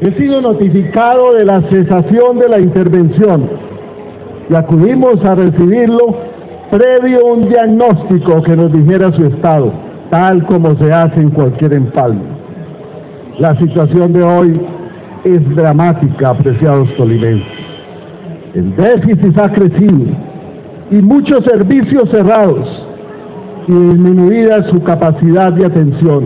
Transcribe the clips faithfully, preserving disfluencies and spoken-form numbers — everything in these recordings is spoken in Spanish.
He sido notificado de la cesación de la intervención y acudimos a recibirlo previo a un diagnóstico que nos dijera su estado, tal como se hace en cualquier empalme. La situación de hoy es dramática, apreciados tolimenses. El déficit ha crecido y muchos servicios cerrados y disminuida su capacidad de atención.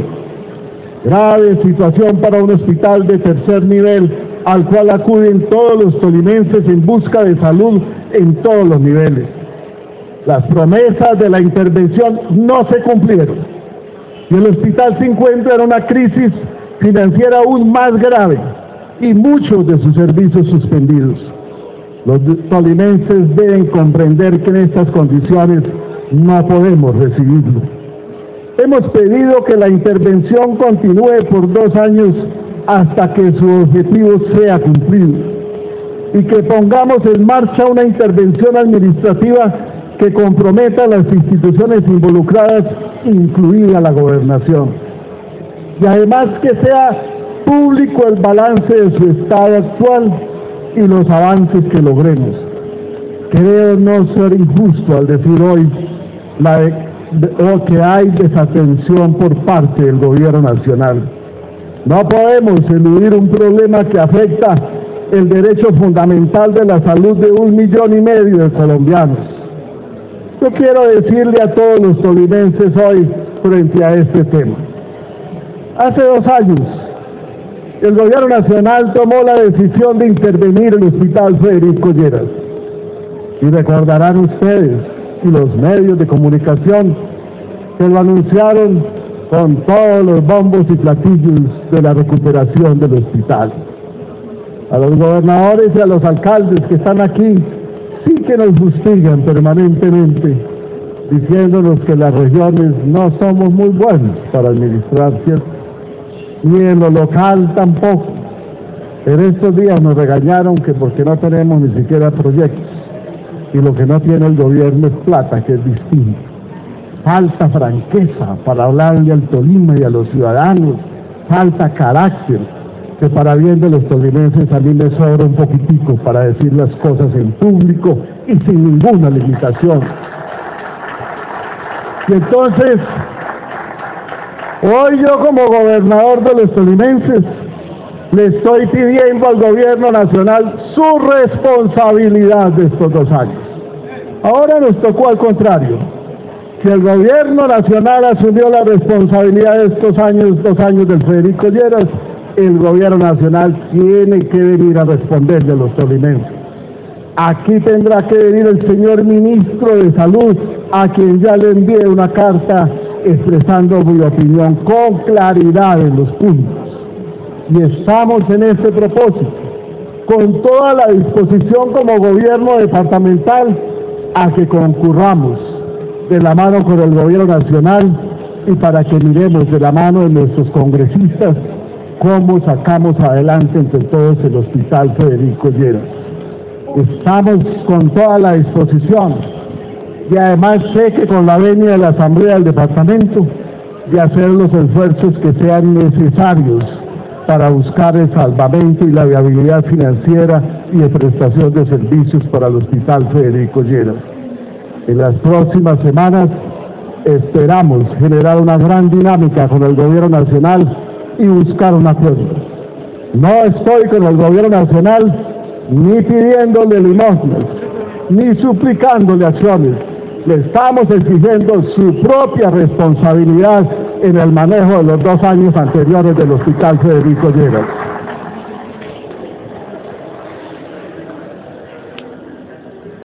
Grave situación para un hospital de tercer nivel al cual acuden todos los tolimenses en busca de salud en todos los niveles. Las promesas de la intervención no se cumplieron y el hospital se encuentra en una crisis financiera aún más grave y muchos de sus servicios suspendidos. Los tolimenses deben comprender que en estas condiciones no podemos recibirlo. Hemos pedido que la intervención continúe por dos años hasta que su objetivo sea cumplido y que pongamos en marcha una intervención administrativa que comprometa a las instituciones involucradas, incluida la gobernación. Y además que sea público el balance de su estado actual y los avances que logremos. Creo no ser injusto al decir hoy la de, de, o que hay desatención por parte del gobierno nacional. No podemos eludir un problema que afecta el derecho fundamental de la salud de un millón y medio de colombianos. Yo quiero decirle a todos los tolimenses hoy frente a este tema. Hace dos años, el gobierno nacional tomó la decisión de intervenir en el Hospital Federico Lleras. Y recordarán ustedes y los medios de comunicación que lo anunciaron con todos los bombos y platillos de la recuperación del hospital. A los gobernadores y a los alcaldes que están aquí, sí que nos fustigan permanentemente, diciéndonos que las regiones no somos muy buenos para administrar, ¿cierto? Ni en lo local tampoco. En estos días nos regañaron que porque no tenemos ni siquiera proyectos, y lo que no tiene el gobierno es plata, que es distinto. Falta franqueza para hablarle al Tolima y a los ciudadanos, falta carácter, que para bien de los tolimenses a mí me sobra un poquitico para decir las cosas en público y sin ninguna limitación. Y entonces, hoy yo como gobernador de los tolimenses le estoy pidiendo al gobierno nacional su responsabilidad de estos dos años. Ahora nos tocó al contrario, que el gobierno nacional asumió la responsabilidad de estos años, dos años del Federico Lleras. El gobierno nacional tiene que venir a responderle a los tolimenses. Aquí tendrá que venir el señor ministro de Salud, a quien ya le envié una carta expresando mi opinión con claridad en los puntos. Y estamos en ese propósito, con toda la disposición como gobierno departamental a que concurramos de la mano con el gobierno nacional y para que miremos de la mano de nuestros congresistas cómo sacamos adelante entre todos el Hospital Federico Lleras. Estamos con toda la disposición y además sé que con la venia de la Asamblea del Departamento de hacer los esfuerzos que sean necesarios para buscar el salvamento y la viabilidad financiera y de prestación de servicios para el Hospital Federico Lleras. En las próximas semanas esperamos generar una gran dinámica con el gobierno nacional y buscar un acuerdo. No estoy con el gobierno nacional ni pidiéndole limosnas, ni suplicándole acciones. Le estamos exigiendo su propia responsabilidad en el manejo de los dos años anteriores del Hospital Federico Lleras.